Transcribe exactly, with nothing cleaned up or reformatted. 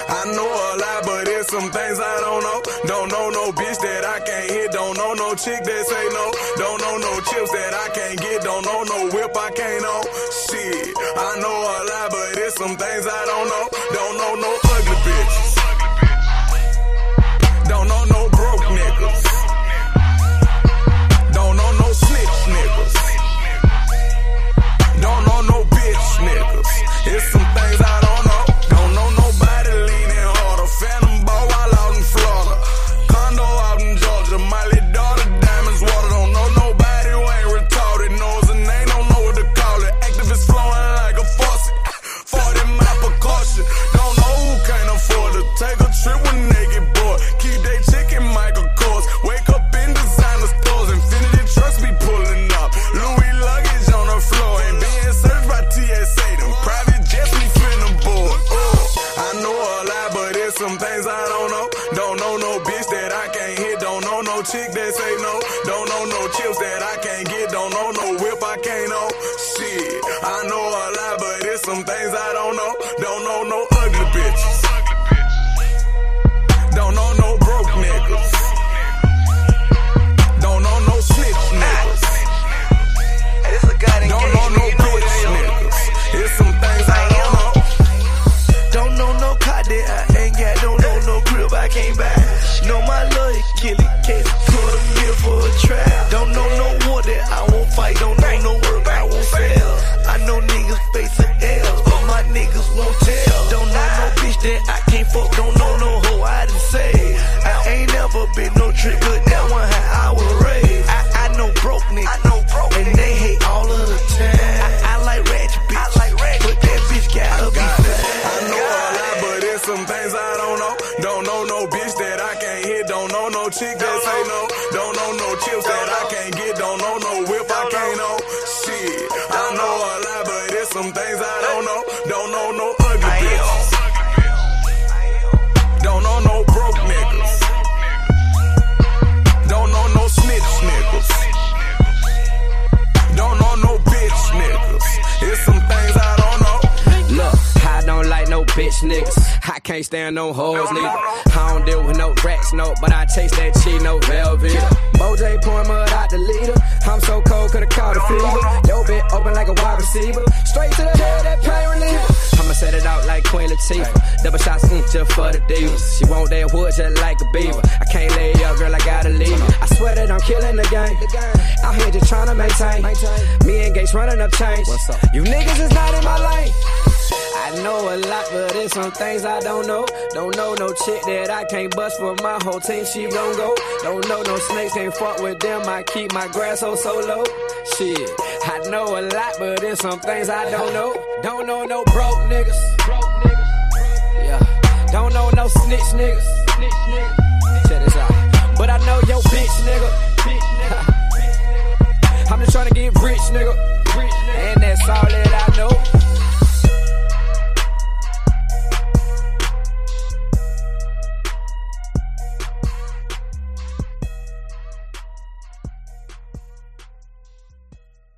I know a lot, but there's some things I don't know. Don't know no bitch that I can't hit. Don't know no chick that say no. Don't know no chips that I can't get. Don't know no whip I can't own. Shit, I know a lot, but there's some things I don't know. Don't know no ugly bitches. Don't know no broke niggas. Don't know no snitch niggas. Don't know no bitch niggas. It's some things I don't know. Don't know nobody leaning harder. Phantom ball while out in Florida. Condo out in Georgia. Miley daughter, diamonds, water. Don't know nobody who ain't retarded. Knows a name, don't know what to call it. Activists flowing like a faucet. forty my precaution. Don't know who can't afford to take a trip when they get bored. Keep they chicken Michael Kors. Wake up in designer stores. Infinity trucks be pulling up. Louis luggage on the floor. Ain't being searched by T S A. Them private jets be finna board. Oh, I know a lot, but there's some things I don't know. Don't know no bitch that I can't hit. Don't know no chick that say no. Don't know no chips that I can't get. Don't know no whip I can't own. Shit, I know a lot, but there's some things I don't know. Don't know no ugly bitches. Don't know no broke niggas. Don't know no snitch niggas. Don't know no bitch niggas. It's some things I don't know. Don't know no car that I ain't got. Don't know no crib I can't buy. Know my lawyer kill it, can't put a bill for a trap. Don't know no war that I won't fight. Don't know no work I won't fail. I know niggas face a L, but my niggas won't tell. Don't know no bitch that I can't fuck. Don't know no hoe I done say. I ain't never been no trick, but that one how I was raised. I, I know broke niggas, and they hate all of the time. I, I like ratchet bitch, but that bitch gotta be fat. I know a lot, but there's some things I don't know. Don't know no bitch that I can't hit. Don't know no chick that say no. Don't know no chips that I can't get. Don't know no whip I can't own. Shit, I know a lot, but there's some things I don't know. Don't know no ugly bitches. Don't know no broke niggas. Don't know no snitch niggas. Don't know no bitch niggas. It's some things I don't know. Look, I don't like no bitch niggas. I can't stand no hoes neither. I don't deal with no rats, no, but I chase that cheese, no velvet. Mojay pouring mud out the leader. I'm so cold, coulda caught a fever. Yo, bit open like a wide receiver. Straight to the head, that pain reliever. I'ma set it out like Queen Latifah. Double shots, mm, just for the divas. She want that wood just like a beaver. I can't lay up, girl, I gotta leave her. I swear that I'm killing the game. Out here just trying to maintain. Me and Gates running up change. You niggas is not in my lane. I know a lot, but there's some things I don't know. Don't know no chick that I can't bust for my whole team, she won't go. Don't know no snakes, can't fuck with them, I keep my grass so so low. Shit, I know a lot, but there's some things I don't know. Don't know no broke niggas. Yeah, don't know no snitch niggas. Check this out. But I know your bitch nigga. I'm just tryna get rich nigga. And that